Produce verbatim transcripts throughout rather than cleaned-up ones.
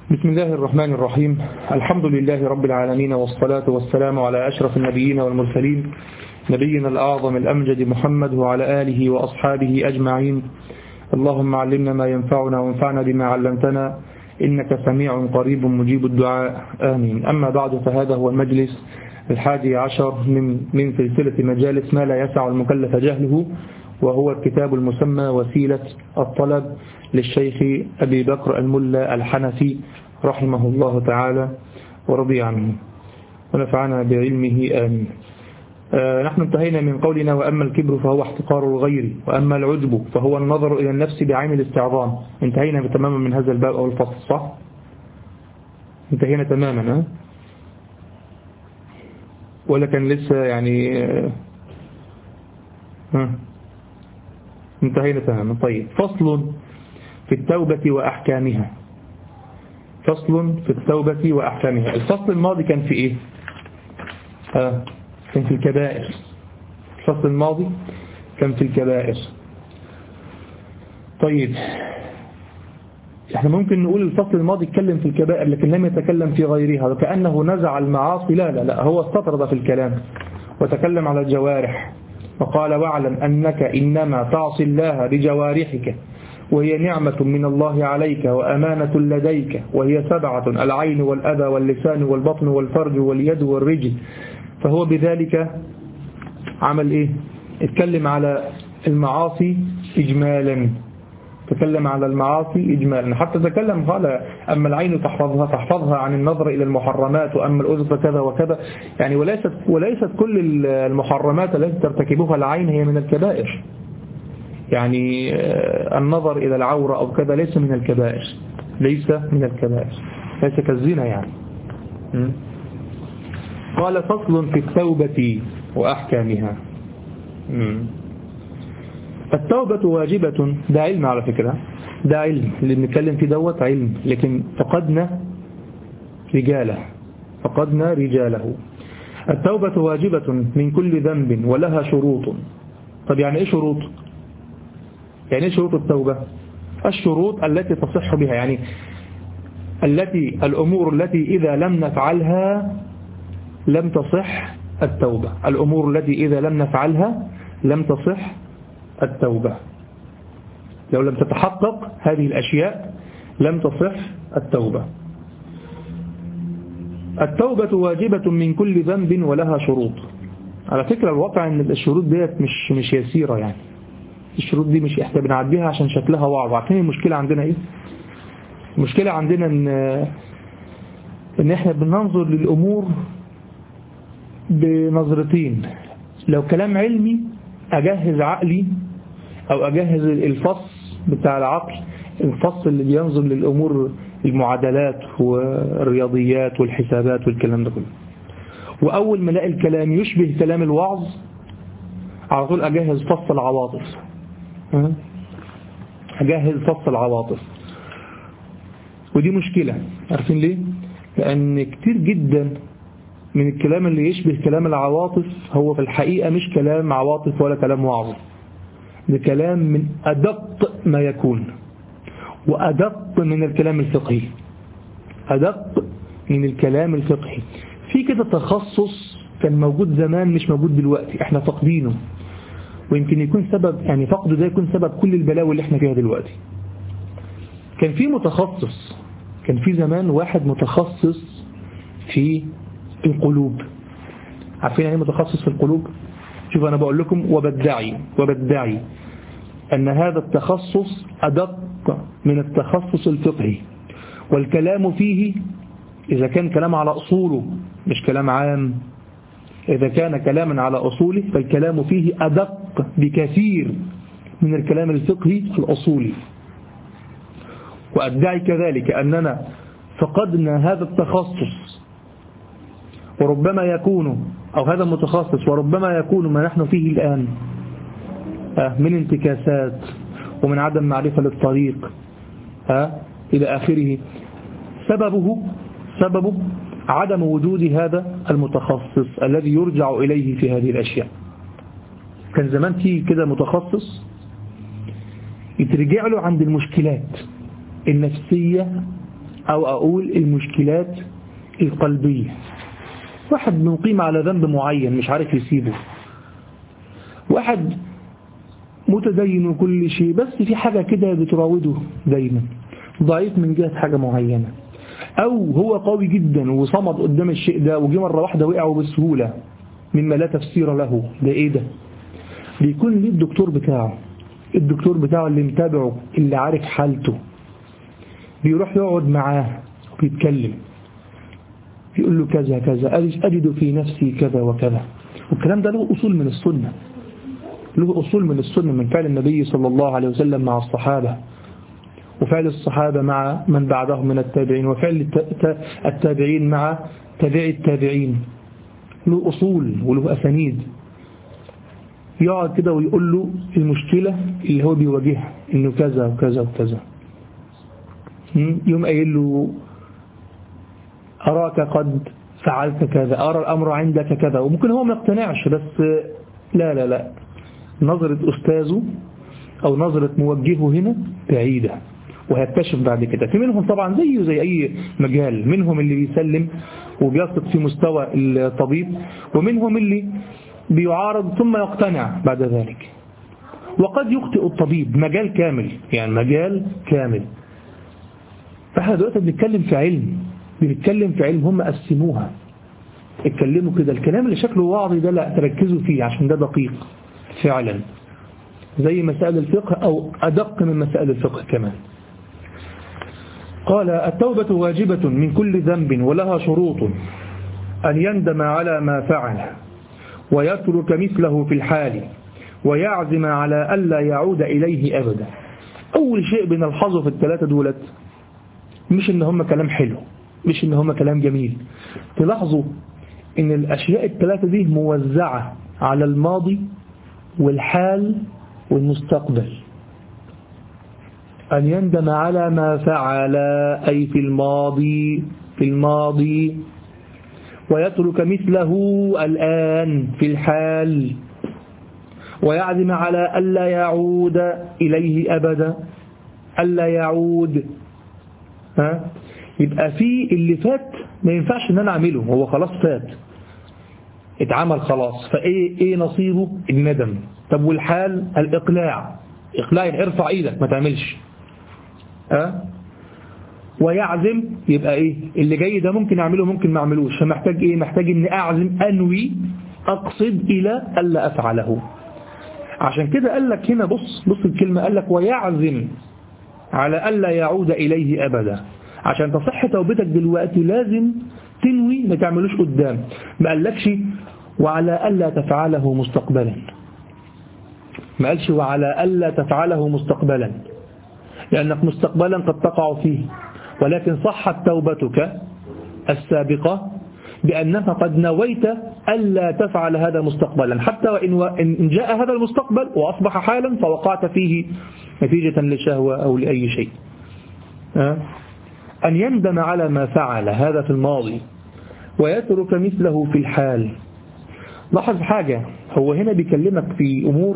بسم الله الرحمن الرحيم. الحمد لله رب العالمين، والصلاة والسلام على أشرف النبيين والمرسلين، نبينا الأعظم الأمجد محمد وعلى آله وأصحابه أجمعين. اللهم علمنا ما ينفعنا وانفعنا بما علمتنا، إنك سميع قريب مجيب الدعاء، آمين. أما بعد، فهذا هو المجلس الحادي عشر من من سلسلة مجالس ما لا يسع المكلف جهله، وهو الكتاب المسمى وسيلة الطلب للشيخ أبي بكر الملا الحنفي رحمه الله تعالى ورضي عنه ونفعنا بعلمه، آمين. آه نحن انتهينا من قولنا: وأما الكبر فهو احتقار الغير، وأما العجب فهو النظر إلى النفس بعين الاستعظام. انتهينا تماما من هذا الباب أو الفصل، صح؟ انتهينا تماما، ها؟ ولا كان لسه يعني آه ها؟ انتهينا تماما. طيب، فصل في التوبة وأحكامها. فصل في التوبة وأحكامها. الفصل الماضي كان في إيه؟ آه كان في الكبائر. الفصل الماضي كان في الكبائر. طيب، احنا ممكن نقول الفصل الماضي اتكلم في الكبائر لكن لم يتكلم في غيرها، وكأنه نزع المعاصي. لا لا لا، هو استطرد في الكلام وتكلم على الجوارح، وقال: واعلم أنك إنما تعصي الله بجوارحك، وهي نعمة من الله عليك وأمانة لديك، وهي سبعة: العين والأذى واللسان والبطن والفرج واليد والرجل. فهو بذلك عمل إيه؟ اتكلم على المعاصي إجمالا، تكلم على المعاصي إجمالا، حتى تكلم قال: أما العين تحفظها تحفظها عن النظر إلى المحرمات، وأما الأذن فكذا وكذا. يعني وليست, وليست كل المحرمات التي ترتكبها العين هي من الكبائر. يعني النظر إلى العورة أو كذا ليس من الكبائر، ليس من الكبائر، ليس كالزنا يعني. قال: فصل في التوبة وأحكامها. التوبة واجبة، ده علم على فكرة، ده علم اللي بنتكلم فيه دوت علم، لكن فقدنا رجاله فقدنا رجاله. التوبة واجبة من كل ذنب ولها شروط. طب يعني ايه شروط؟ يعني ايه شروط التوبة؟ الشروط التي تصح بها، يعني التي الأمور التي إذا لم نفعلها لم تصح التوبة. الأمور التي إذا لم نفعلها لم تصح التوبة. لو لم تتحقق هذه الأشياء لم تصح التوبة. التوبة واجبة من كل ذنب ولها شروط. على فكرة الواقع ان الشروط ديت مش مش يسيرة، يعني الشروط دي مش احنا بنعديها عشان شكلها واو. عارفين المشكلة عندنا ايه؟ المشكلة عندنا ان ان احنا بننظر للأمور بنظرتين. لو كلام علمي أجهز عقلي أو أجهز الفص بتاع العقل، الفص اللي بينظر للأمور، المعادلات والرياضيات والحسابات والكلام ده كله، وأول ما الاقي الكلام يشبه كلام الوعظ على طول أجهز فص العواطف. أجهز فص العواطف، ودي مشكلة. عارفين ليه؟ لأن كتير جدا من الكلام اللي يشبه كلام العواطف هو في الحقيقة مش كلام عواطف ولا كلام وعظ، ده كلام من أدق ما يكون، وأدق من الكلام الفقهي، أدق من الكلام الفقهي. في كده تخصص كان موجود زمان مش موجود دلوقتي، احنا فقدينه، ويمكن يكون سبب، يعني فقده ده يكون سبب كل البلاوي اللي احنا فيها دلوقتي. كان في متخصص، كان في زمان واحد متخصص في القلوب. عارفين يعني متخصص في القلوب؟ شوف أنا بقول لكم وبدعي وبدعي أن هذا التخصص أدق من التخصص الفقهي، والكلام فيه إذا كان كلام على أصوله مش كلام عام، إذا كان كلاما على أصوله فالكلام فيه أدق بكثير من الكلام الفقهي الأصولي. وأدعي كذلك أننا فقدنا هذا التخصص، وربما يكون أو هذا المتخصص وربما يكون ما نحن فيه الآن من انتكاسات ومن عدم معرفة للطريق إلى آخره، سببه سببه عدم وجود هذا المتخصص الذي يرجع إليه في هذه الأشياء. كان زمان فيه كده متخصص يترجع له عند المشكلات النفسية أو أقول المشكلات القلبية. واحد مقيم على ذنب معين مش عارف يسيبه، واحد متدين وكل شيء بس في حاجة كده بتراوده دايما، ضعيف من جهة حاجة معينة، أو هو قوي جدا وصمد قدام الشيء ده وجي مرة واحدة وقعه بسهولة مما لا تفسير له. ده إيه ده؟ بيكون ليه الدكتور بتاعه، الدكتور بتاعه اللي متابعه اللي عارف حالته، بيروح يقعد معاه وبيتكلم، يقول له كذا كذا، أجد في نفسي كذا وكذا. والكلام ده له أصول من السنة، له أصول من السنة، من فعل النبي صلى الله عليه وسلم مع الصحابة، وفعل الصحابة مع من بعدهم من التابعين، وفعل التابعين مع تابعي التابعين. له أصول وله أسانيد. يقعد كده ويقول له المشكلة اللي هو بيواجهها إنه كذا وكذا وكذا. يوم قايل له أراك قد فعلت كذا، أرى الأمر عندك كذا، وممكن هو ما يقتنعش، بس لا لا لا نظرة أستاذه أو نظرة موجهه هنا بعيدة، وهيكتشف بعد كده. في منهم طبعا زيه زي أي مجال، منهم اللي بيسلم وبيثق في مستوى الطبيب، ومنهم اللي بيعارض ثم يقتنع بعد ذلك. وقد يخطئ الطبيب، مجال كامل، يعني مجال كامل. فاحنا دلوقتي بنتكلم في علم، بنتكلم في علم هم قسموها، اتكلموا كده. الكلام اللي شكله واعظي ده لا تركزوا فيه عشان ده دقيق فعلا، زي مسائل الفقه أو أدق من مسائل الفقه كمان. قال التوبة واجبة من كل ذنب ولها شروط، أن يندم على ما فعل ويترك مثله في الحال ويعزم على ألا يعود إليه أبدا. أول شيء بنلحظه في الثلاثة دولت مش إن هم كلام حلو، مش إن هم كلام جميل، تلاحظوا إن الأشياء الثلاثة دي موزعة على الماضي والحال والمستقبل. أن يندم على ما فعل أي في الماضي، في الماضي، ويترك مثله الآن في الحال، ويعزم على ألا يعود إليه أبدا، ألا يعود. ها؟ يبقى في اللي فات ما ينفعش ان انا اعمله، هو خلاص فات اتعمل خلاص، فايه ايه نصيبه؟ الندم. طب والحال؟ الاقلاع. اقلاع يعني ارفع ايدك ما تعملش. ها؟ ويعزم يبقى ايه اللي جاي ده ممكن اعمله ممكن ما اعملوش، فمحتاج ايه؟ محتاج اني اعزم، انوي، اقصد الى الا افعله. عشان كده قال لك هنا بص بص الكلمه، قال لك ويعزم على الا يعود اليه ابدا. عشان تصح توبتك دلوقتي لازم تنوي ما تعملوش قدام. ما قالكش وعلى ألا تفعله مستقبلا، ما قالش وعلى ألا تفعله مستقبلا، لأنك مستقبلا قد تقع فيه، ولكن صحت توبتك السابقة بأنك قد نويت ألا تفعل هذا مستقبلا، حتى وإن جاء هذا المستقبل وأصبح حالا فوقعت فيه نتيجة للشهوة أو لأي شيء. أه؟ أن يندم على ما فعل، هذا في الماضي، ويترك مثله في الحال. لاحظ حاجة، هو هنا بيكلمك في أمور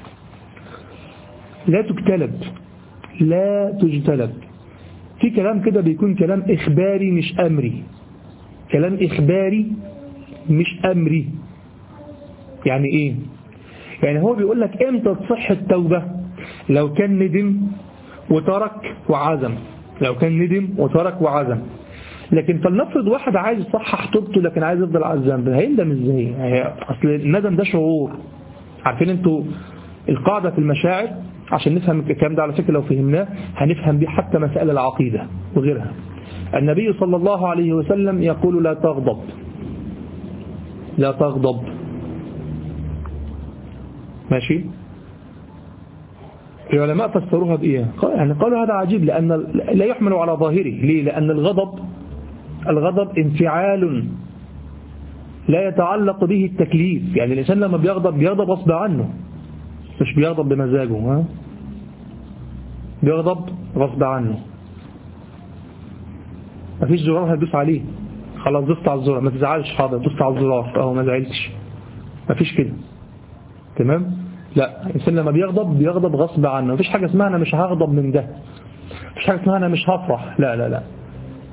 لا تجتلب، لا تجتلب. في كلام كده بيكون كلام إخباري مش أمري، كلام إخباري مش أمري. يعني إيه؟ يعني هو بيقول لك إمتى تصح التوبة؟ لو كان ندم وترك وعزم، لو كان ندم وترك وعزم. لكن فلنفرض واحد عايز يصحح توبته لكن عايز يفضل على الذنب، هيندم ازاي؟ اصل الندم ده شعور. عارفين انتوا القاعدة في المشاعر؟ عشان نفهم الكلام ده على فكرة لو فهمناه هنفهم بيه حتى مسائل العقيدة وغيرها. النبي صلى الله عليه وسلم يقول لا تغضب، لا تغضب، ماشي؟ العلماء فسروها بإيه؟ يعني قالوا هذا عجيب لأن لا يحمل على ظاهره. ليه؟ لأن الغضب الغضب انفعال لا يتعلق به التكليف. يعني الإنسان لما بيغضب بيغضب غصب عنه، مش بيغضب بمزاجه، ها؟ بيغضب غصب عنه. مفيش زرار هيدوس عليه، خلاص دوست على الزرار، ما تزعلش، حاضر دوست على الزرار اهو ما زعلتش، مفيش كده، تمام؟ لا، الإنسان لما بيغضب بيغضب غصب عنه. مفيش حاجة اسمها أنا مش هغضب من ده، مفيش حاجة اسمها أنا مش هفرح، لا لا لا،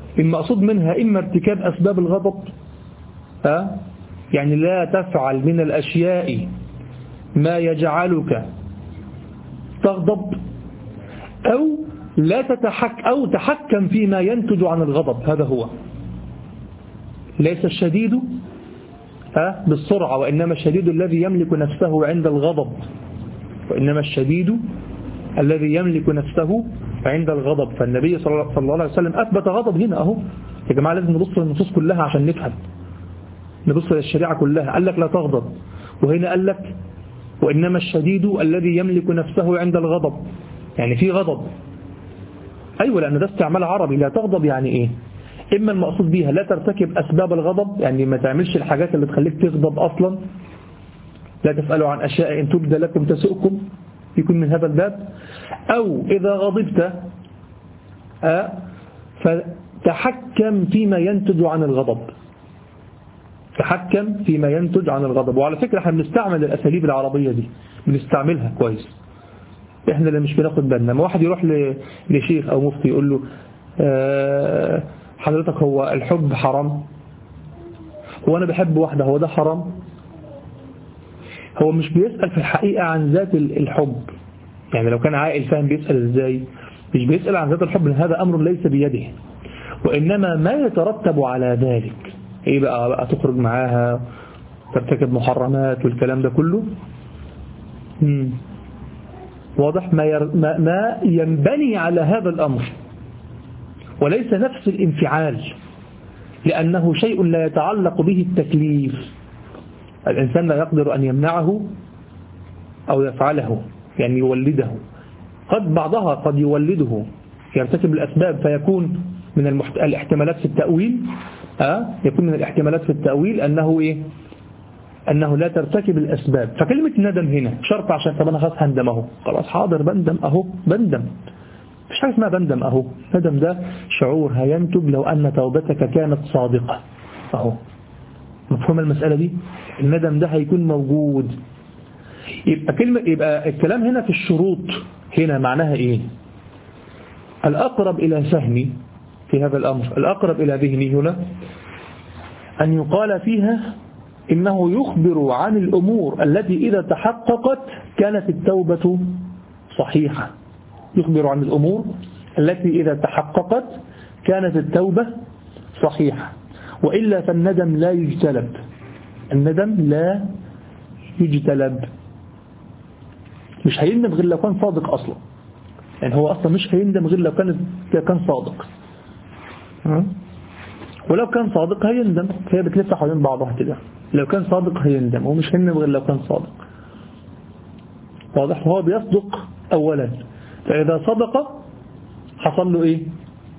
المقصود منها إما ارتكاب أسباب الغضب، أه؟ يعني لا تفعل من الأشياء ما يجعلك تغضب، أو لا تتحك أو تحكم فيما ينتج عن الغضب. هذا هو. ليس الشديد أه؟ بالسرعة، وإنما الشديد الذي يملك نفسه عند الغضب، وإنما الشديد الذي يملك نفسه عند الغضب. فالنبي صلى الله عليه وسلم أثبت غضب هنا أهو. يا جماعة لازم نبص للنصوص كلها عشان نفهم، نبص للشريعة كلها. قال لك لا تغضب، وهنا قال لك وإنما الشديد الذي يملك نفسه عند الغضب، يعني في غضب. أيوة، لأن ده استعمال عربي. لا تغضب يعني إيه؟ إما المقصود بيها لا ترتكب أسباب الغضب، يعني ما تعملش الحاجات اللي تخليك تغضب أصلا. لا تسألوا عن أشياء إن تبدى لكم تسؤكم، يكون من هذا الباب. أو إذا غضبت أه فتحكم فيما ينتج عن الغضب، تحكم فيما ينتج عن الغضب. وعلى فكرة احنا بنستعمل الأساليب العربية دي، بنستعملها كويس، احنا اللي مش بناخد بالنا. ما واحد يروح لشيخ أو مفتي يقول له أه حضرتك هو الحب حرام؟ هو أنا بحب واحدة، هو ده حرام؟ هو مش بيسأل في الحقيقة عن ذات الحب. يعني لو كان عاقل فاهم بيسأل ازاي. مش بيسأل عن ذات الحب، لأن هذا أمر ليس بيده، وإنما ما يترتب على ذلك. ايه بقى, بقى تخرج معاها، ترتكب محرمات والكلام ده كله. مم. واضح؟ ما, ير... ما... ما ينبني على هذا الأمر، وليس نفس الانفعال، لأنه شيء لا يتعلق به التكليف. الإنسان لا يقدر أن يمنعه أو يفعله، يعني يولده. قد بعضها قد يولده، يرتكب الأسباب فيكون من المحت... الاحتمالات في التأويل أه؟ يكون من الاحتمالات في التأويل أنه إيه؟ أنه لا ترتكب الأسباب. فكلمة ندم هنا شرط، عشان طب أنا خلاص هندم أهو، خلاص حاضر بندم أهو، بندم. مش حاجة اسمها بندم أهو. ندم ده شعور هينتج لو أن توبتك كانت صادقة أهو. مفهوم المسألة دي؟ الندم ده هيكون موجود. يبقى كلمة يبقى الكلام هنا في الشروط هنا معناها إيه؟ الأقرب إلى فهمي في هذا الأمر، الأقرب إلى ذهني هنا أن يقال فيها إنه يخبر عن الأمور التي إذا تحققت كانت التوبة صحيحة. يخبر عن الأمور التي إذا تحققت كانت التوبة صحيحة، وإلا فالندم لا يجتلب. الندم لا يجتلب، مش هيندم غير لو كان صادق أصلا. يعني هو أصلا مش هيندم غير لو كان كان صادق، ولو كان صادق هيندم. هي بتلف حوالين بعضها كده. لو كان صادق هيندم، هو مش هيندم غير لو كان صادق. واضح؟ هو بيصدق أولا، فإذا صدق حصل له إيه؟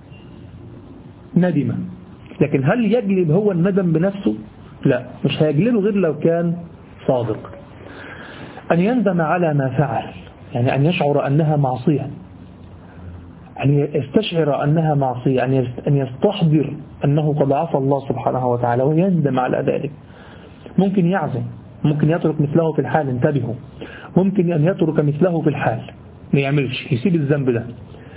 ندم. لكن هل يجلب هو الندم بنفسه؟ لا، مش هيجلبه غير لو كان صادق. أن يندم على ما فعل، يعني أن يشعر أنها معصية، أن يستشعر أنها معصية، أن يستحضر أنه قد عصى الله سبحانه وتعالى ويندم على ذلك. ممكن يعزم، ممكن يترك مثله في الحال، انتبهوا، ممكن أن يترك مثله في الحال، ما يعملش، يسيب الذنب ده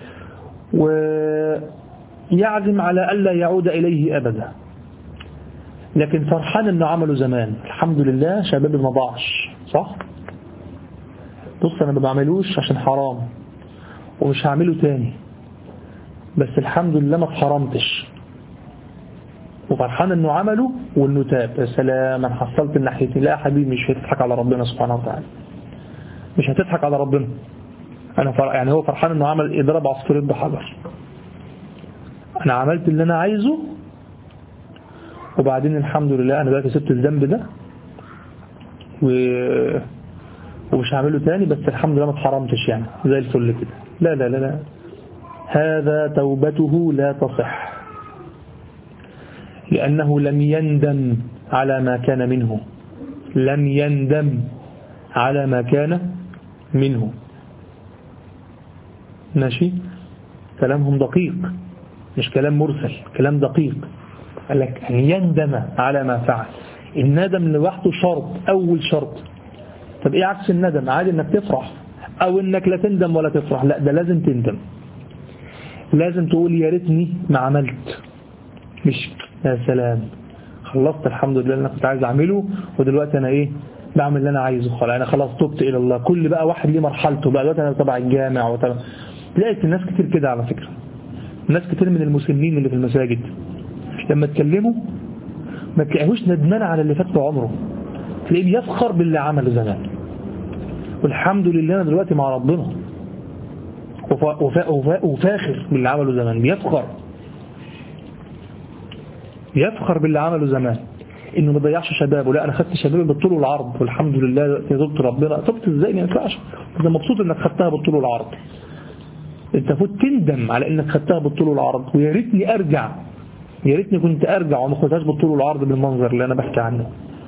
ويعزم على ألا يعود إليه أبدا، لكن فرحان أنه عمله زمان. الحمد لله شبابي ما ضاعش، صح؟ بص أنا ما بعملوش عشان حرام ومش هعمله تاني، بس الحمد لله ما اتحرمتش، وفرحان انه عمله وانه تاب. يا سلام، انا حصلت الناحيتين. لا يا حبيبي، مش هتضحك على ربنا سبحانه وتعالى، مش هتضحك على ربنا. انا فر... يعني هو فرحان انه عمل اضراب عصفورين بحجر. انا عملت اللي انا عايزه، وبعدين الحمد لله انا بقى سبت الذنب ده و... ومش هعمله تاني، بس الحمد لله ما اتحرمتش، يعني زي الفل كده. لا لا لا لا، هذا توبته لا تصح، لأنه لم يندم على ما كان منه، لم يندم على ما كان منه. ماشي؟ كلامهم دقيق، مش كلام مرسل، كلام دقيق. قال لك أن يندم على ما فعل. الندم لوحده شرط، أول شرط. طب إيه عكس الندم؟ عادي إنك تفرح، أو إنك لا تندم ولا تفرح. لا، ده لازم تندم، لازم تقول يا ريتني ما عملت، مش يا سلام خلصت الحمد لله اللي انا كنت عايز اعمله ودلوقتي انا ايه بعمل اللي انا عايزه خلاص انا خلاص تبت الى الله. كل بقى واحد ليه مرحلته بقى، دلوقتي انا تبع الجامع وتبع. تلاقي الناس كتير كده على فكرة، ناس كتير من المسلمين اللي في المساجد لما تكلموا ما تلاقيهوش ندمان على اللي فات عمره، تلاقيه بيفخر باللي عمله زمان والحمد لله انا دلوقتي مع ربنا، وفا وفا وفا وفاخر باللي عمله زمان، بيفخر بيفخر باللي عمله زمان، انه ما ضيعش شبابه. لا انا خدت شبابي بالطول والعرض والحمد لله تبت ربنا. تبت ازاي؟ ما ينفعش. انت مبسوط انك خدتها بالطول والعرض، انت فوت تندم على انك خدتها بالطول والعرض ويا ريتني ارجع، يا ريتني كنت ارجع وما خدتهاش بالطول والعرض بالمنظر اللي انا بحكي عنه.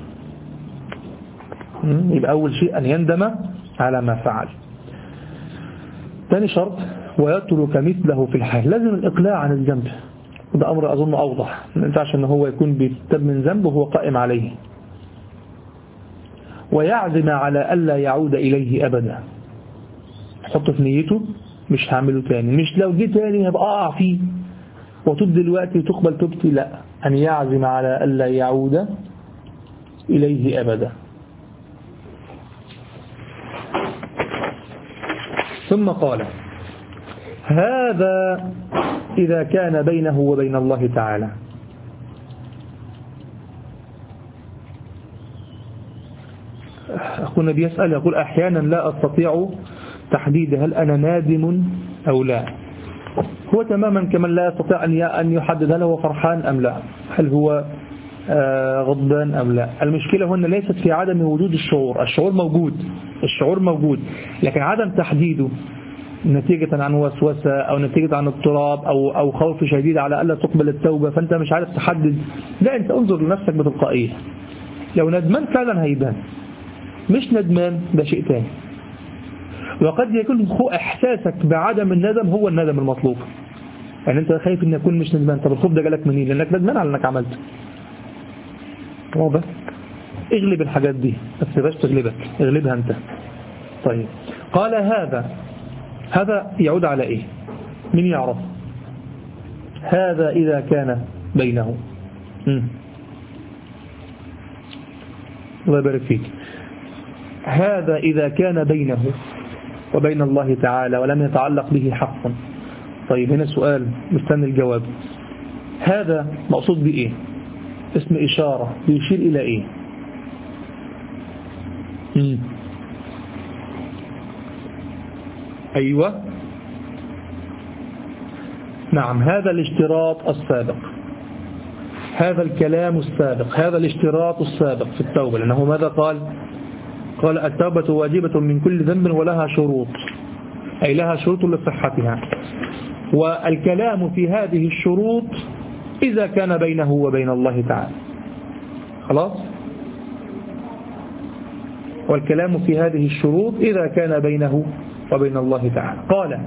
يبقى اول شيء ان يندم على ما فعل. ثاني شرط ويترك مثله في الحال، لازم الاقلاع عن الذنب، وده امر اظن اوضح. ما ينفعش ان هو يكون بيتب من ذنب وهو قائم عليه. ويعزم على الا يعود اليه ابدا، حط في نيته مش هعمله تاني، مش لو جه تاني هبقى اقع فيه وتب دلوقتي وتقبل توبتي، لا، ان يعزم على الا يعود اليه ابدا. ثم قال هذا إذا كان بينه وبين الله تعالى. أخونا بيسأل يقول أحيانا لا أستطيع تحديد هل أنا نادم أو لا. هو تماما كمن لا يستطيع أن يحدد هل هو فرحان أم لا، هل هو غضبان أم لا. المشكلة هنا ليست في عدم وجود الشعور، الشعور موجود، الشعور موجود، لكن عدم تحديده نتيجة عن وسوسة أو نتيجة عن اضطراب أو أو خوف شديد على ألا تقبل التوبة، فأنت مش عارف تحدد. لا، أنت انظر لنفسك بتلقائية. لو ندمان فعلا هيبان، مش ندمان ده شيء تاني. وقد يكون إحساسك بعدم الندم هو الندم المطلوب. يعني أنت خايف إن يكون مش ندمان، طب الخوف ده جالك منين؟ لأنك ندمان على أنك عملته. واضح؟ اغلب الحاجات دي، بس تبقاش تغلبك، اغلبها أنت. طيب، قال هذا هذا يعود على إيه؟ من يعرف؟ هذا إذا كان بينه. مم. الله يبارك فيك. هذا إذا كان بينه وبين الله تعالى ولم يتعلق به حق. طيب هنا سؤال مستني الجواب. هذا مقصود بإيه؟ اسم إشارة بيشير إلى إيه؟ مم. أيوة، نعم، هذا الاشتراط السابق، هذا الكلام السابق، هذا الاشتراط السابق في التوبة. لأنه ماذا قال؟ قال التوبة واجبة من كل ذنب ولها شروط، أي لها شروط لصحتها. والكلام في هذه الشروط إذا كان بينه وبين الله تعالى. خلاص؟ والكلام في هذه الشروط إذا كان بينه وبين الله تعالى. قال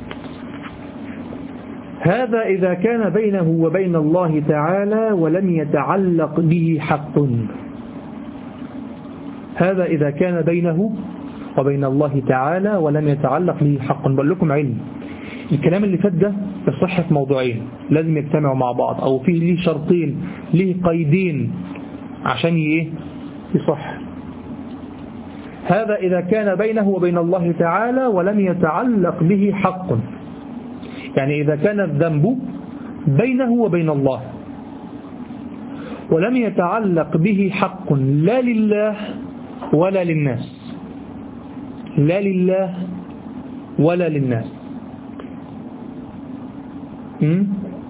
هذا إذا كان بينه وبين الله تعالى ولم يتعلق به حق. هذا إذا كان بينه وبين الله تعالى ولم يتعلق به حق. بقول لكم علم الكلام اللي فات ده يصح في موضوعين لازم يجتمعوا مع بعض، أو فيه ليه شرطين، ليه قيدين عشان ايه يصح. هذا إذا كان بينه وبين الله تعالى ولم يتعلق به حق، يعني إذا كان الذنب بينه وبين الله ولم يتعلق به حق لا لله ولا للناس، لا لله ولا للناس. م?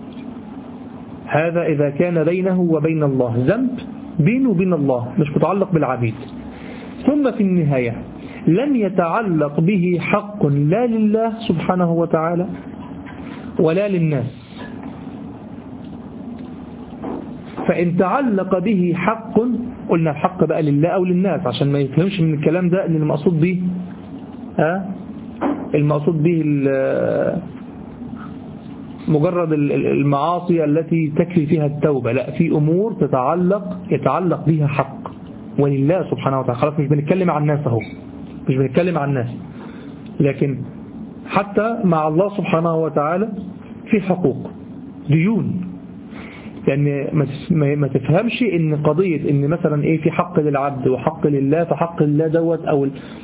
هذا إذا كان بينه وبين الله ذنب بينه وبين الله مش متعلق بالعبيد، ثم في النهاية لم يتعلق به حق لا لله سبحانه وتعالى ولا للناس. فإن تعلق به حق، قلنا الحق بقى لله أو للناس عشان ما يفهمش من الكلام ده أن المقصود به ها المقصود به مجرد المعاصي التي تكفي فيها التوبة، لا، في أمور تتعلق يتعلق بها حق ولله سبحانه وتعالى. خلاص مش بنتكلم عن الناس اهو، مش بنتكلم عن الناس، لكن حتى مع الله سبحانه وتعالى في حقوق ديون. لأن ما تفهمش إن قضية إن مثلا إيه في حق للعبد وحق لله، فحق الله دوت أو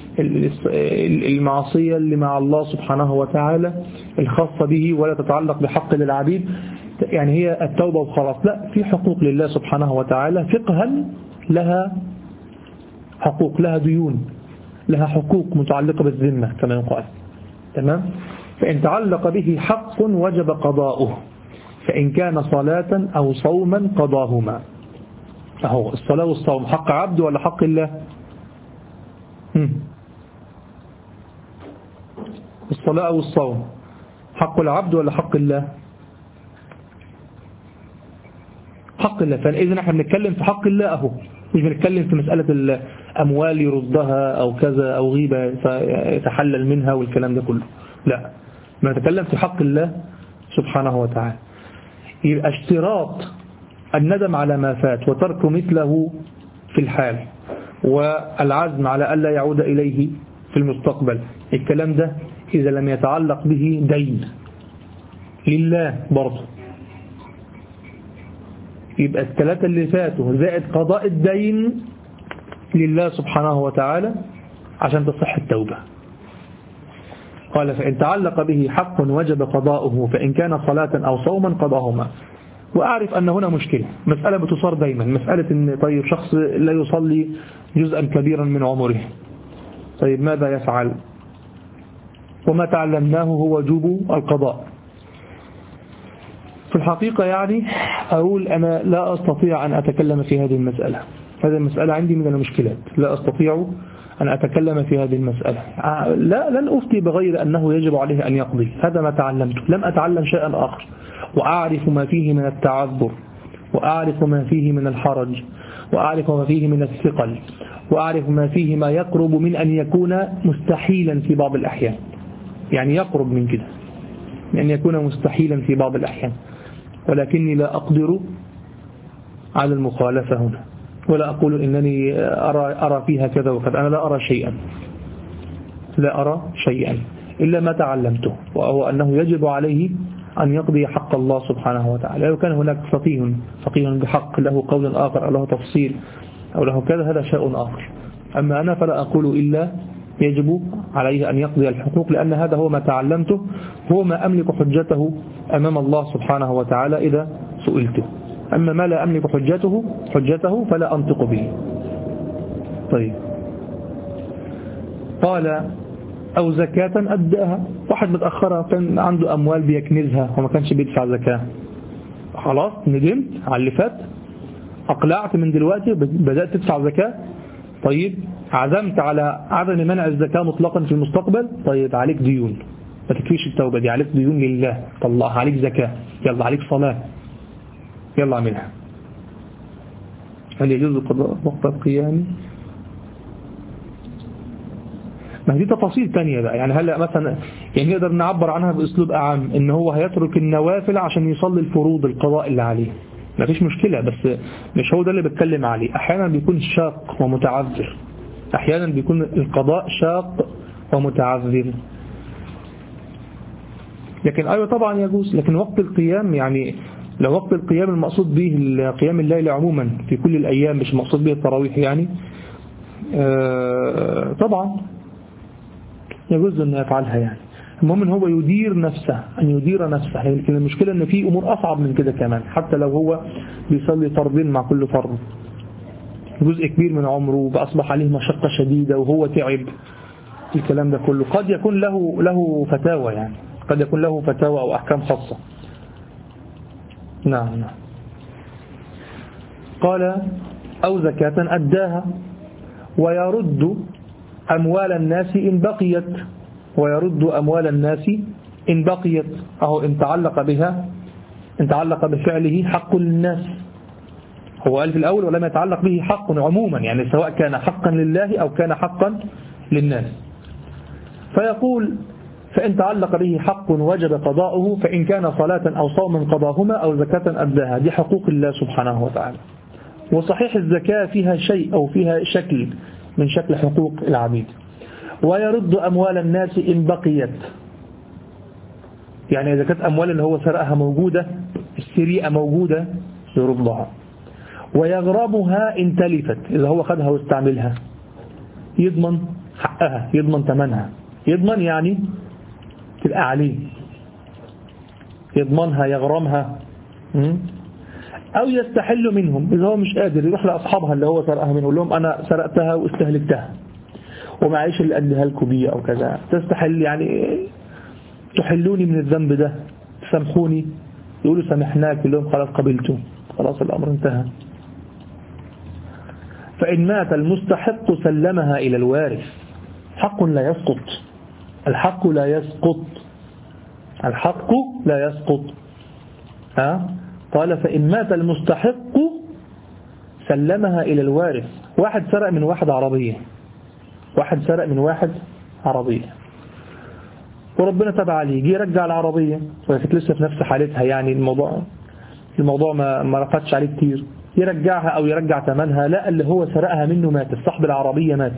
المعصية اللي مع الله سبحانه وتعالى الخاصة به ولا تتعلق بحق للعبيد، يعني هي التوبة وخلاص. لا، في حقوق لله سبحانه وتعالى فقها، لها حقوق، لها ديون، لها حقوق متعلقة بالذمة كما يقال. تمام؟ فإن تعلق به حق وجب قضاؤه، فإن كان صلاة أو صوما قضاهما. أهو الصلاة والصوم حق عبد ولا حق الله؟ هم. الصلاة أو الصوم حق العبد ولا حق الله؟ حق الله. فإذا نحن بنتكلم في حق الله أهو، مش بنتكلم في مسألة الأموال يردها أو كذا أو غيبة يتحلل منها والكلام ده كله، لا، بنتكلم في حق الله سبحانه وتعالى. يبقى اشتراط الندم على ما فات وترك مثله في الحال والعزم على ألا يعود إليه في المستقبل، الكلام ده إذا لم يتعلق به دين لله برضه، يبقى الثلاثة اللي فاتوا زائد قضاء الدين لله سبحانه وتعالى عشان تصح التوبة. قال فإن تعلق به حق وجب قضاؤه، فإن كان صلاة أو صوما قضاهما. وأعرف أن هنا مشكلة، مسألة بتصار دايما، مسألة أن طيب شخص لا يصلي جزءا كبيرا من عمره، طيب ماذا يفعل؟ وما تعلمناه هو وجوب القضاء. في الحقيقة يعني أقول أنا لا أستطيع أن أتكلم في هذه المسألة، هذه المسألة عندي من المشكلات، لا أستطيع أن أتكلم في هذه المسألة. لا لن أفتي بغير أنه يجب عليه أن يقضي، هذا ما تعلمته، لم أتعلم شيئا آخر، وأعرف ما فيه من التعذر، وأعرف ما فيه من الحرج، وأعرف ما فيه من الثقل، وأعرف ما فيه ما يقرب من أن يكون مستحيلا في بعض الأحيان، يعني يقرب من كده من أن يكون مستحيلا في بعض الأحيان، ولكني لا أقدر على المخالفة هنا، ولا أقول إنني أرى, أرى فيها كذا وكذا، أنا لا أرى شيئا، لا أرى شيئا إلا ما تعلمته، وهو أنه يجب عليه أن يقضي حق الله سبحانه وتعالى. لو كان هناك فقيه فقيه بحق له قول آخر أو له تفصيل أو له كذا، هذا شيء آخر. أما أنا فلا أقول إلا يجب عليه أن يقضي الحقوق، لأن هذا هو ما تعلمته، هو ما أملك حجته أمام الله سبحانه وتعالى إذا سئلته. أما ما لا أملك حجته حجته فلا أنطق به. طيب، قال أو زكاة أداها، واحد متأخرة كان عنده أموال بيكنزها وما كانش بيدفع زكاة، خلاص ندمت على اللي فات، أقلعت من دلوقتي بدأت تدفع زكاة، طيب عزمت على عدم منع الزكاة مطلقا في المستقبل، طيب عليك ديون، ما تكفيش التوبة دي، عليك ديون لله، طلعها، عليك زكاة، يلا عليك صلاة، يلا اعملها. هل يجوز قضاء وقت القيام؟ ما دي تفاصيل تانية بقى، يعني هلا مثلا يعني نقدر نعبر عنها بأسلوب أعم، إن هو هيترك النوافل عشان يصلي الفروض القضاء اللي عليه، ما فيش مشكلة، بس مش هو ده اللي بتكلم عليه. أحيانا بيكون شاق ومتعذر، أحيانا بيكون القضاء شاق ومتعذر، لكن أيوة طبعا يجوز. لكن وقت القيام، يعني لو وقت القيام المقصود به قيام الليل عموما في كل الأيام، مش المقصود به التراويح يعني، آه طبعا يجوز أن يفعلها. يعني المهم أن هو يدير نفسه، أن يدير نفسه. لكن المشكلة أن في أمور أصعب من كده كمان، حتى لو هو بيصلي فرضين مع كل فرض، جزء كبير من عمره بأصبح عليه مشقة شديدة وهو تعب، الكلام ده كله قد يكون له له فتاوى، يعني قد يكون له فتاوى أو أحكام خاصة. نعم نعم. قال أو زكاة أداها ويرد أموال الناس إن بقيت، ويرد أموال الناس إن بقيت، أو إن تعلق بها، إن تعلق بفعله حق للناس. هو قال في الأول ولم يتعلق به حق عموما، يعني سواء كان حقا لله أو كان حقا للناس. فيقول فإن تعلق به حق وجب قضاؤه، فإن كان صلاة أو صوم قضاهما أو زكاة أداها. دي حقوق الله سبحانه وتعالى. وصحيح الزكاة فيها شيء أو فيها شكل من شكل حقوق العبيد. ويرد أموال الناس إن بقيت، يعني إذا كانت أموال اللي هو سرقها موجودة، السرقة موجودة، يردها. ويغرمها إن تلفت، إذا هو خدها واستعملها يضمن حقها، يضمن ثمنها. يضمن يعني تبقى عليه، يضمنها يغرمها. أو يستحل منهم، إذا هو مش قادر يروح لأصحابها اللي هو سرقها منه يقول لهم أنا سرقتها واستهلكتها ومعيش اللي أديها لكم بيه أو كذا، تستحل يعني تحلوني من الذنب ده، تسامحوني، يقولوا سامحناك، يقول لهم خلاص قبلتم، خلاص الأمر انتهى. فإن مات المستحق سلمها إلى الوارث. حق لا يسقط، الحق لا يسقط، الحق لا يسقط. ها؟ قال فإن مات المستحق سلمها إلى الوارث. واحد سرق من واحد عربية، واحد سرق من واحد عربية وربنا تبع عليه، جه يرجع العربية وكانت لسه في نفس حالتها، يعني الموضوع الموضوع ما ما رفضش عليه كتير، يرجعها أو يرجع ثمنها، لا اللي هو سرقها منه مات، صاحب العربية مات،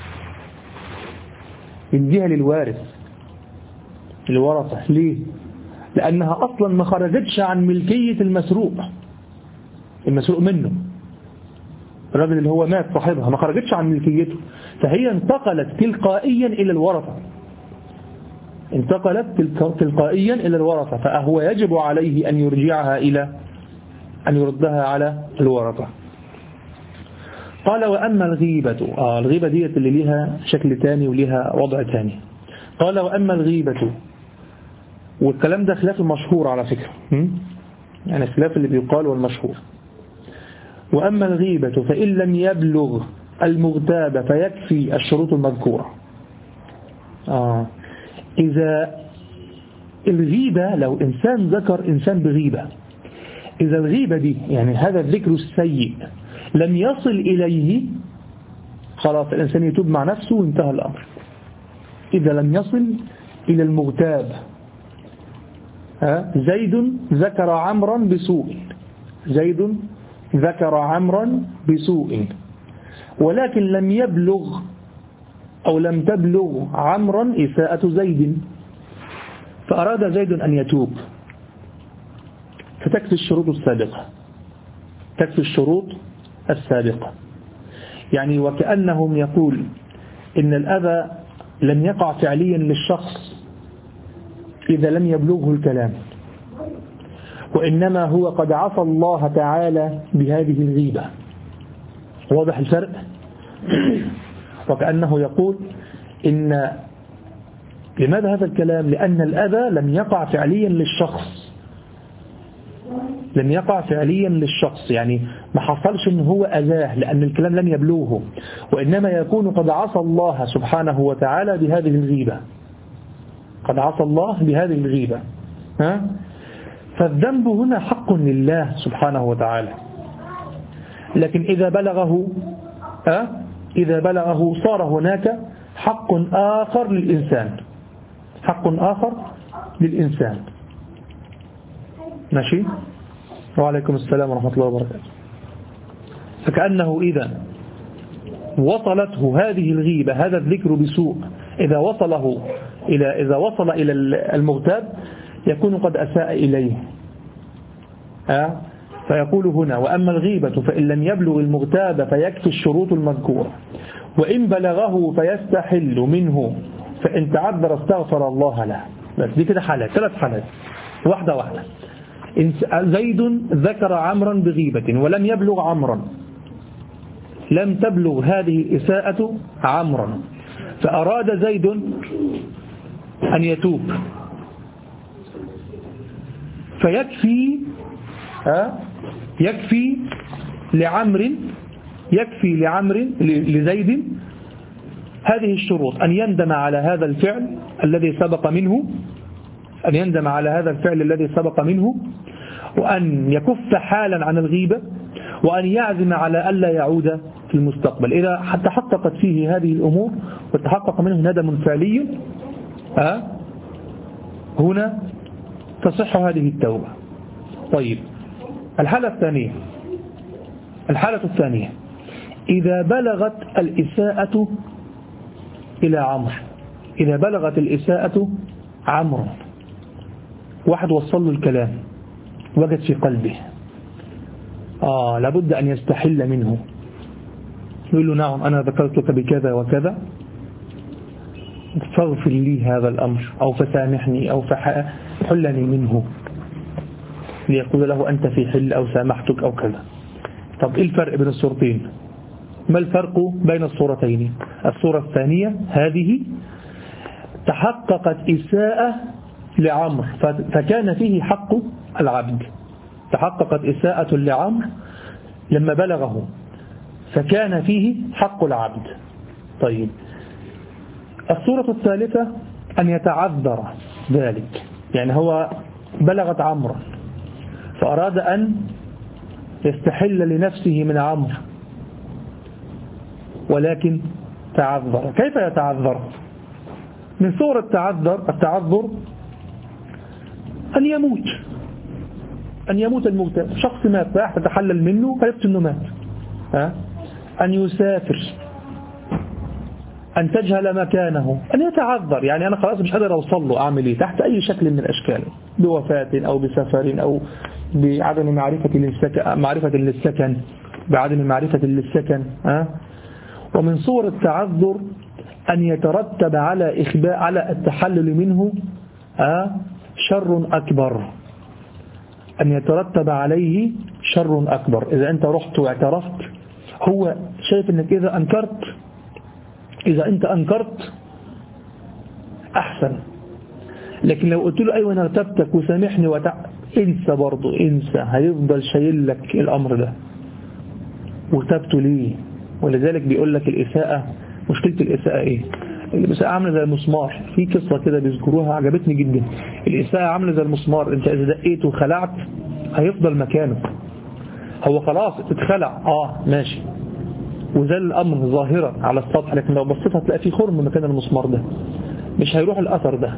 يديها للوارث الورثة. ليه؟ لأنها أصلا ما خرجتش عن ملكية المسروق، المسروق منه الراجل اللي هو مات صاحبها ما خرجتش عن ملكيته، فهي انتقلت تلقائيا إلى الورثة، انتقلت تلقائيا إلى الورثة، فهو يجب عليه أن يرجعها إلى أن يردها على الورثة. قال وأما الغيبة، آه الغيبة دي اللي ليها شكل تاني وليها وضع تاني. قال وأما الغيبة، والكلام ده خلاف المشهور على فكرة، يعني خلاف اللي بيقال والمشهور. وأما الغيبة فإن لم يبلغ المغتاب فيكفي الشروط المذكورة. آه إذا الغيبة لو إنسان ذكر إنسان بغيبة، إذا الغيبة دي يعني هذا الذكر السيء لم يصل إليه، خلاص الإنسان يتوب مع نفسه وانتهى الأمر. إذا لم يصل إلى المغتاب، زيد ذكر عمرا بسوء، زيد ذكر عمرا بسوء ولكن لم يبلغ أو لم تبلغ عمرا إساءة زيد، فأراد زيد أن يتوب، فتكفي الشروط السابقة، تكفي الشروط السابقة. يعني وكأنهم يقول إن الأذى لم يقع فعليا للشخص إذا لم يبلغه الكلام، وإنما هو قد عصى الله تعالى بهذه الغيبة. واضح الفرق؟ وكأنه يقول إن لماذا هذا الكلام؟ لأن الأذى لم يقع فعليا للشخص، لم يقع فعليا للشخص، يعني ما حصلش إن هو أذاه لأن الكلام لم يبلغه، وإنما يكون قد عصى الله سبحانه وتعالى بهذه الغيبة، قد عصى الله بهذه الغيبة. ها؟ فالذنب هنا حق لله سبحانه وتعالى، لكن إذا بلغه أه؟ إذا بلغه صار هناك حق آخر للإنسان، حق آخر للإنسان. ماشي؟ وعليكم السلام ورحمة الله وبركاته. فكأنه إذا وصلته هذه الغيبة، هذا الذكر بسوء، إذا وصله إلى إذا وصل إلى المغتاب يكون قد أساء إليه. أه؟ فيقول هنا وأما الغيبة فإن لم يبلغ المغتاب فيكفي الشروط المذكورة، وإن بلغه فيستحل منه، فإن تعذر استغفر الله له. بس دي كده حالات، ثلاث حالات، واحدة واحدة. زيد ذكر عمرا بغيبة ولم يبلغ عمرا، لم تبلغ هذه الإساءة عمرا، فأراد زيد أن يتوب، فيكفي ها يكفي لعمر يكفي لعمر لزيد هذه الشروط: أن يندم على هذا الفعل الذي سبق منه أن يندم على هذا الفعل الذي سبق منه وأن يكف حالا عن الغيبة، وأن يعزم على ألا يعود في المستقبل. إذا حتى حققت فيه هذه الأمور وتحقق منه ندم فعلي، أه؟ هنا تصح هذه التوبة. طيب، الحالة الثانية الحالة الثانية إذا بلغت الإساءة إلى عمرو، إذا بلغت الإساءة عمرو، واحد وصل له الكلام وجد في قلبه آه لابد أن يستحل منه، يقول له نعم أنا ذكرتك بكذا وكذا فاغفر لي هذا الأمر أو فسامحني أو فحلني منه، ليقول له أنت في حل أو سامحتك أو كذا. طب إيه الفرق بين الصورتين؟ ما الفرق بين الصورتين؟ الصورة الثانية هذه تحققت إساءة لعمر فكان فيه حق العبد، تحققت إساءة لعمر لما بلغه فكان فيه حق العبد. طيب الصورة الثالثة أن يتعذر ذلك، يعني هو بلغت عمرا فأراد أن يستحل لنفسه من عمر ولكن تعذر. كيف يتعذر؟ من صور التعذر التعذر أن يموت، أن يموت الموت، شخص مات راح تتحلل منه فيبت أنه مات. ها؟ أن يسافر، أن تجهل مكانه، أن يتعذر، يعني أنا خلاص مش قادر أوصل له، أعمل إيه؟ تحت أي شكل من الأشكال، بوفاة أو بسفر أو بعدم معرفة للسكن، معرفة للسكن بعدم معرفة للسكن. ها؟ ومن صور التعذر أن يترتب على إخباء على التحلل منه ها؟ شر أكبر، أن يترتب عليه شر أكبر. إذا أنت رحت واعترفت هو شايف أنك إذا أنكرت إذا أنت أنكرت أحسن، لكن لو قلت له أيوة أنا ارتبتك وسامحني وتع... انسى برضو، انسى، هيفضل شايل لك الأمر ده وتبت ليه. ولذلك بيقول لك الإساءة، مشكلة الإساءة إيه؟ الإساءة عاملة زي المسمار، في قصة كده بيذكروها عجبتني جدا. الإساءة عاملة زي المسمار، أنت إذا دقيت وخلعت هيفضل مكانه، هو خلاص اتخلع اه ماشي وزال الأمر ظاهرا على السطح، لكن لو بصيت هتلاقي في خرم مكان المسمار ده، مش هيروح الأثر ده.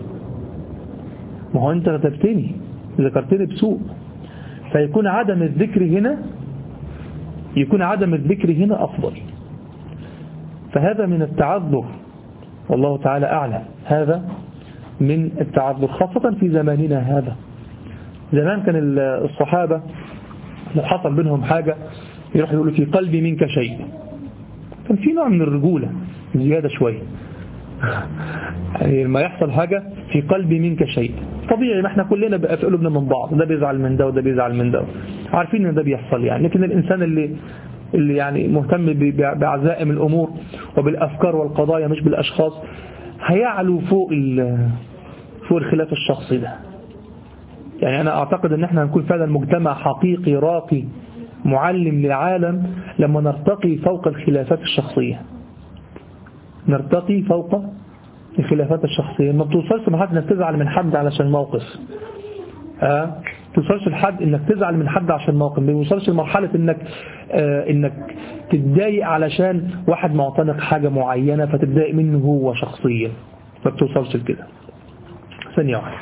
ما هو أنت كتبتني ذكرتني بسوء، فيكون عدم الذكر هنا يكون عدم الذكر هنا أفضل. فهذا من التعذر والله تعالى أعلم، هذا من التعذر خاصة في زماننا هذا. زمان كان الصحابة لو حصل بينهم حاجة يروح يقولوا في قلبي منك شيء، كان في نوع من الرجولة زيادة شوية يعني لما يحصل حاجة في قلبي منك شيء طبيعي، ما احنا كلنا بقى في قلوبنا من بعض، ده بيزعل من ده وده بيزعل من ده، عارفين ان ده بيحصل يعني. لكن الإنسان اللي اللي يعني مهتم بعزائم الأمور وبالأفكار والقضايا مش بالأشخاص هيعلو فوق فوق الخلاف الشخصي ده. يعني أنا أعتقد أن احنا هنكون فعلا مجتمع حقيقي راقي معلم للعالم لما نرتقي فوق الخلافات الشخصية، نرتقي فوق الخلافات الشخصية. ما بتوصلش لحد انك تزعل من حد علشان موقف، اه توصلش لحد انك تزعل من حد عشان موقف، ما توصلش لمرحلة انك آه انك تتضايق علشان واحد معتنق حاجة معينة فتتضايق منه هو شخصيا، ما بتوصلش لكده. ثانية واحدة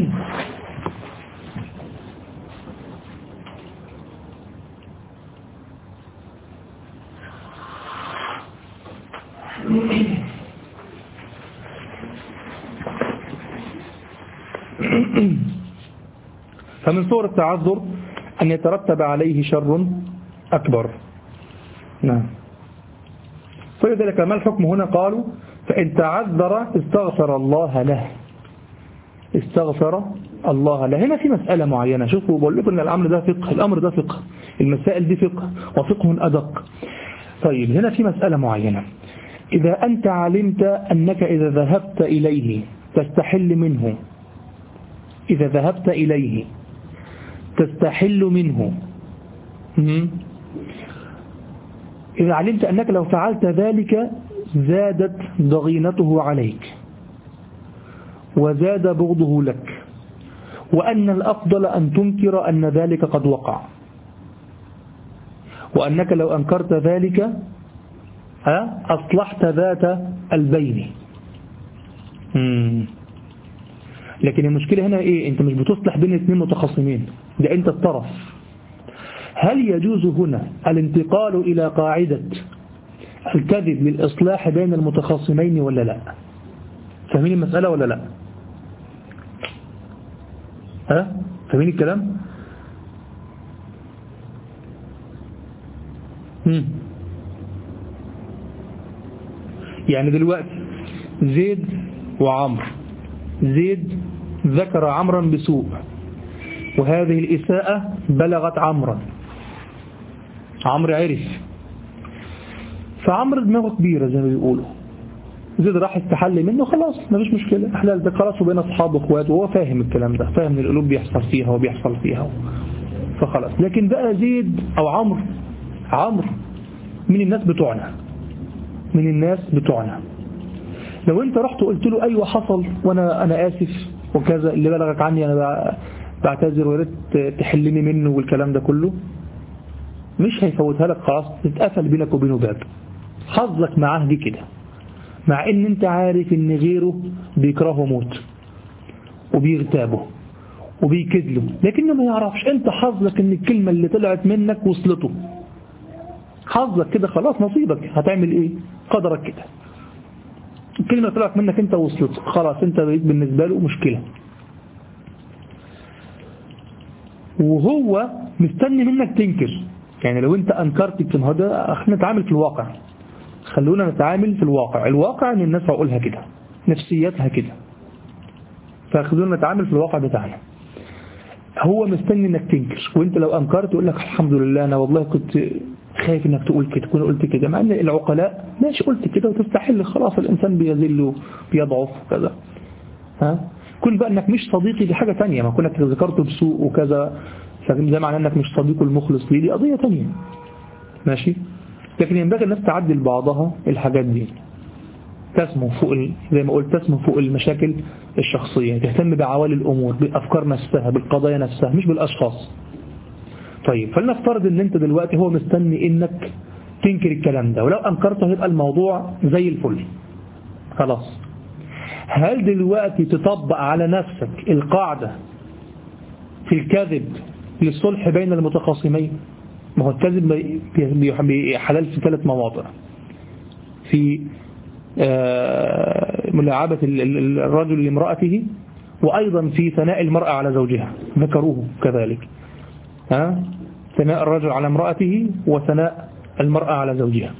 فمن صور التعذر أن يترتب عليه شر أكبر. نعم. فلذلك ما الحكم هنا؟ قالوا فإن تعذر استغفر الله له، استغفر الله له. هنا في مسألة معينة، شوفوا بقول لكم أن الأمر ده فقه، الأمر ده فقه، المسائل دي فقه وفقه أدق. طيب هنا في مسألة معينة، إذا أنت علمت أنك إذا ذهبت إليه تستحل منه، إذا ذهبت إليه تستحل منه، إذا علمت أنك لو فعلت ذلك زادت ضغينته عليك وزاد بغضه لك، وأن الأفضل أن تنكر أن ذلك قد وقع، وأنك لو أنكرت ذلك أصلحت ذات البين. مم. لكن المشكلة هنا إيه؟ أنت مش بتصلح بين اثنين متخاصمين، ده أنت الطرف. هل يجوز هنا الانتقال إلى قاعدة الكذب للإصلاح بين المتخاصمين ولا لا؟ فاهمين المسألة ولا لا؟ ها؟ فاهمين الكلام؟ يعني دلوقتي زيد وعمر، زيد ذكر عمرا بسوء، وهذه الإساءة بلغت عمرا، عمرو عرف، فعمرو دماغه كبيرة زي ما بيقولوا، زيد راح استحل منه، خلاص مفيش مشكلة، احلال ده خلاص، وبين أصحاب واخوات، وهو فاهم الكلام ده، فاهم ان القلوب بيحصل فيها وبيحصل فيها، فخلاص. لكن بقى زيد أو عمرو، عمرو من الناس بتوعنا، من الناس بتوعنا، لو انت رحت وقلت له ايوه حصل وانا انا اسف وكذا، اللي بلغك عني انا بعتذر وياريت تحلني منه والكلام ده كله، مش هيفوتها لك، خلاص تتقفل بينك وبينه باب. حظك معاه دي كده، مع ان انت عارف ان غيره بيكرهه موت وبيغتابه وبيكذله، لكنه ما يعرفش. انت حظك ان الكلمة اللي طلعت منك وصلته، حظك كده، خلاص نصيبك، هتعمل ايه؟ قدرك كده، الكلمة طلعت منك انت وصلت، خلاص انت بقيت بالنسبة له مشكلة، وهو مستني منك تنكر. يعني لو انت انكرت الكلمة، ده احنا نتعامل في الواقع، خلونا نتعامل في الواقع، الواقع ان الناس عقولها كده، نفسيتها كده، فخلونا نتعامل في الواقع بتاعنا. هو مستني انك تنكر، وانت لو انكرت يقول لك الحمد لله انا والله كنت خايف انك تقول كده، كنت قلت كده، مع ان العقلاء ماشي قلت كده وتستحل، خلاص الانسان بيذل بيضعف كذا. ها كن بقى انك مش صديقي دي حاجة تانية، ما كنك ذكرته بسوء وكذا، ده معناه انك مش صديقه المخلص ليه، دي قضية تانية ماشي. لكن ينبغي الناس تعدل بعضها الحاجات دي، تسمو فوق ال... زي ما قلت تسمو فوق المشاكل الشخصية، تهتم بعوالي الأمور، بالأفكار نفسها، بالقضايا نفسها، مش بالأشخاص. طيب فلنفترض ان انت دلوقتي هو مستني انك تنكر الكلام ده، ولو انكرته هيبقى الموضوع زي الفل خلاص. هل دلوقتي تطبق على نفسك القاعدة في الكذب للصلح بين المتخاصمين؟ ما هو الكذب حلال في ثلاث مواضع، في ملاعبة الرجل لامرأته، وأيضا في ثناء المرأة على زوجها، ذكروه كذلك، ها ثناء الرجل على امرأته وثناء المرأة على زوجها.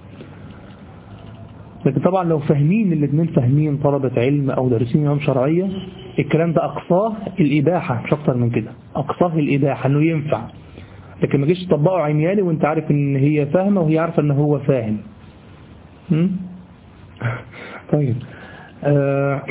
لكن طبعا لو فاهمين الاثنين، فاهمين طلبة علم أو دارسين علوم شرعية، الكلام ده أقصاه الإباحة مش أكتر من كده، أقصاه الإباحة أنه ينفع، لكن ما جيش تطبقه عمياني وانت عارف ان هي فاهمة وهي عارفة ان هو فاهم. طيب آه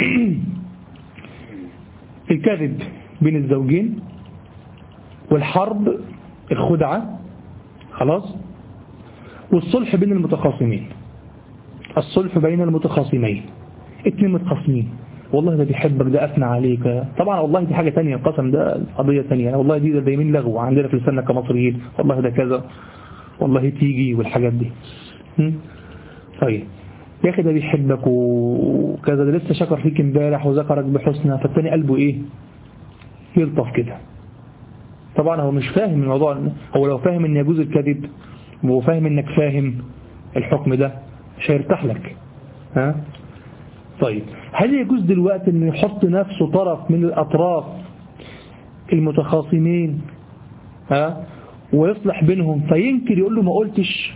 الكذب بين الزوجين، والحرب الخدعة خلاص، والصلح بين المتخاصمين، الصلح بين المتخاصمين، اتنين متخاصمين، والله ده بيحبك، ده أثنى عليك، طبعا والله دي حاجة تانية، القسم ده قضية تانية، والله دي ده دايمين لغو عندنا في لساننا كمصريين، والله ده كذا، والله تيجي والحاجات دي. طيب يا أخي ده بيحبك وكذا، ده لسه شكر فيك امبارح وذكرك بحسنى، فالتاني قلبه إيه؟ يلطف كده. طبعا هو مش فاهم الموضوع، هو لو فاهم ان يجوز الكذب وهو فاهم انك فاهم الحكم ده مش هيرتاح لك. ها طيب هل يجوز دلوقتي انه يحط نفسه طرف من الاطراف المتخاصمين ها ويصلح بينهم فينكر يقول له ما قلتش؟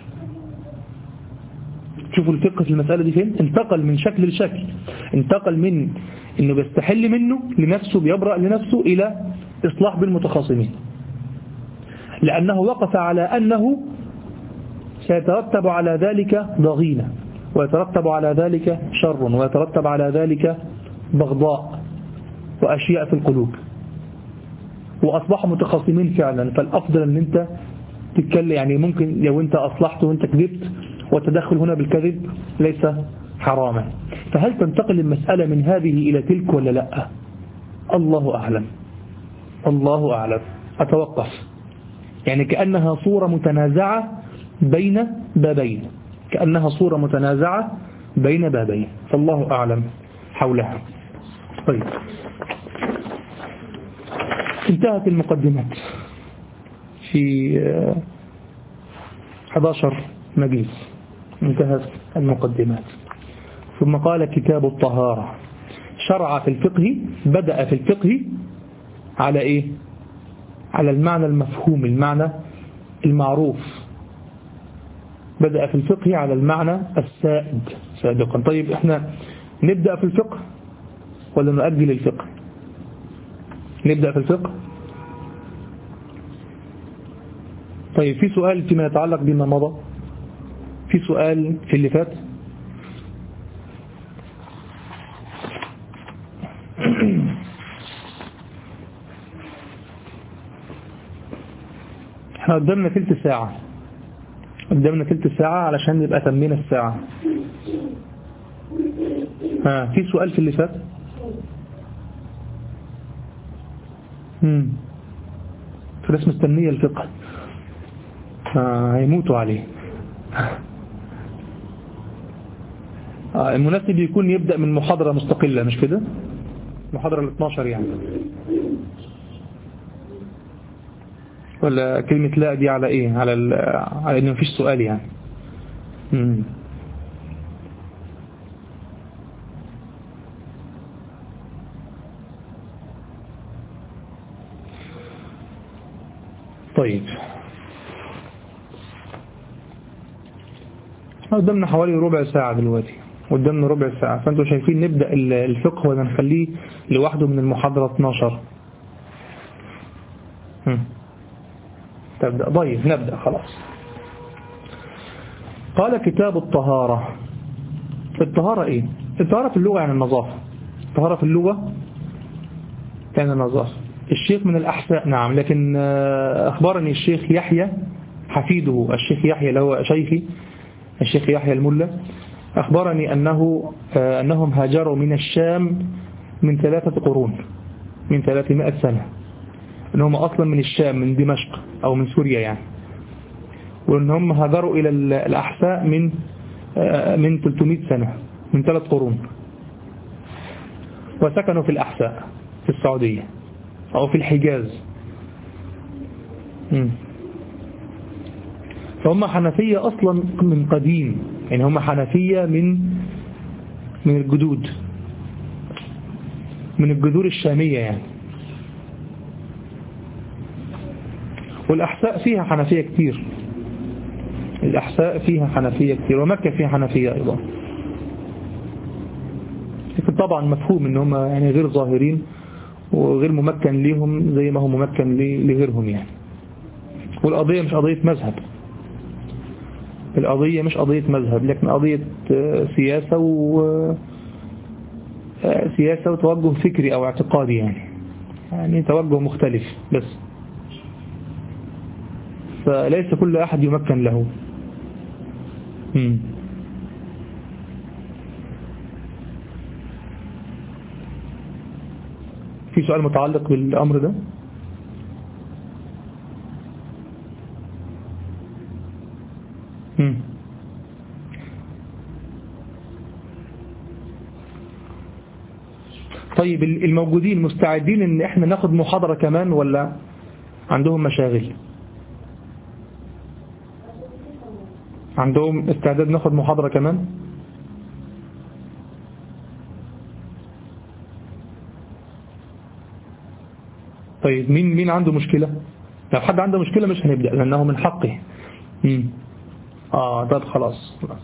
شوفوا الفقه في المسألة دي فين، انتقل من شكل لشكل، انتقل من انه بيستحل منه لنفسه، بيبرأ لنفسه، الى اصلاح بالمتخاصمين، لانه وقف على انه سيترتب على ذلك ضغينة، ويترتب على ذلك شر، ويترتب على ذلك بغضاء واشياء في القلوب، واصبحوا متخاصمين فعلا. فالافضل ان انت تتكلم، يعني ممكن لو انت اصلحت وانت كذبت، والتدخل هنا بالكذب ليس حراما، فهل تنتقل المسألة من هذه إلى تلك ولا لا؟ الله أعلم، الله أعلم. أتوقف، يعني كأنها صورة متنازعة بين بابين، كأنها صورة متنازعة بين بابين، فالله أعلم حولها. طيب انتهت المقدمات في أحد عشر مجلس، انتهت المقدمات. ثم قال كتاب الطهارة، شرع في الفقه، بدأ في الفقه على إيه؟ على المعنى المفهوم، المعنى المعروف، بدأ في الفقه على المعنى السائد سابقا. طيب احنا نبدأ في الفقه ولا نؤجل الفقه؟ نبدأ في الفقه. طيب في سؤال فيما يتعلق بما مضى، في سؤال في اللي فات. احنا قدامنا ثلث ساعة، قدامنا ثلث ساعة علشان نبقى تمينا الساعة. ها في سؤال في اللي فات؟ امم في ناس مستنية الفقه، آه هيموتوا عليه. آه المناسب يكون يبدأ من محاضرة مستقلة، مش كده؟ محاضرة ال اثناشر يعني، ولا كلمة لا دي على ايه؟ على ال... على ان مفيش سؤال يعني. امم طيب قدامنا حوالي ربع ساعة دلوقتي، قدامنا ربع ساعة، فانتوا شايفين نبدأ الفقه ولا نخليه لوحده من المحاضرة اثناشر؟ هم. تبدأ. طيب نبدأ خلاص. قال كتاب الطهارة. الطهارة ايه؟ الطهارة في اللغة يعني النظافة. الطهارة في اللغة يعني النظافة. الشيخ من الأحساء نعم، لكن أخبرني الشيخ يحيى حفيده، الشيخ يحيى اللي هو شيخي الشيخ يحيى الملا، أخبرني أنه أنهم هاجروا من الشام من ثلاثة قرون، من ثلاثمائة سنة، أنهم أصلا من الشام من دمشق أو من سوريا يعني، وأنهم هاجروا إلى الأحساء من من ثلاثمائة سنة، من ثلاث قرون، وسكنوا في الأحساء في السعودية أو في الحجاز. م. فهم حنفية أصلا من قديم، يعني هم حنفية من من الجدود، من الجذور الشامية يعني. والأحساء فيها حنفية كتير، الأحساء فيها حنفية كتير، ومكة فيها حنفية أيضا، لكن طبعا مفهوم ان هم يعني غير ظاهرين وغير ممكن ليهم زي ما هو ممكن لغيرهم يعني. والقضية مش قضية مذهب، القضية مش قضية مذهب، لكن قضية سياسة و سياسة وتوجه فكري أو اعتقادي يعني، يعني توجه مختلف بس، فليس كل أحد يمكن له. مم. في سؤال متعلق بالأمر ده؟ مم. طيب الموجودين مستعدين ان احنا ناخد محاضرة كمان ولا عندهم مشاغل؟ عندهم استعداد ناخد محاضرة كمان؟ طيب مين مين عنده مشكلة؟ لو حد عنده مشكلة مش هنبدأ لأنه من حقه. مم. اه طب خلاص خلاص.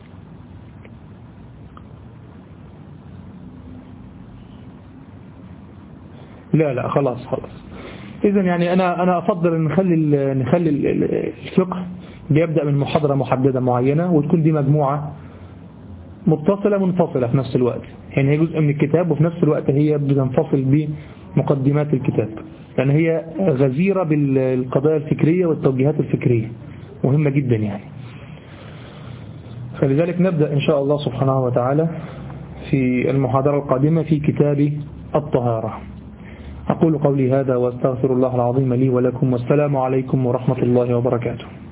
لا لا خلاص خلاص. إذن يعني أنا أنا أفضل أن نخلي نخلي الفقه بيبدأ من محاضرة محددة معينة، وتكون دي مجموعة متصلة منفصلة في نفس الوقت، يعني هي جزء من الكتاب وفي نفس الوقت هي بتنفصل بمقدمات الكتاب، لأن هي غزيرة بالقضايا الفكرية والتوجيهات الفكرية، مهمة جدا يعني. فلذلك نبدأ إن شاء الله سبحانه وتعالى في المحاضرة القادمة في كتاب الطهارة. أقول قولي هذا واستغفر الله العظيم لي ولكم، والسلام عليكم ورحمة الله وبركاته.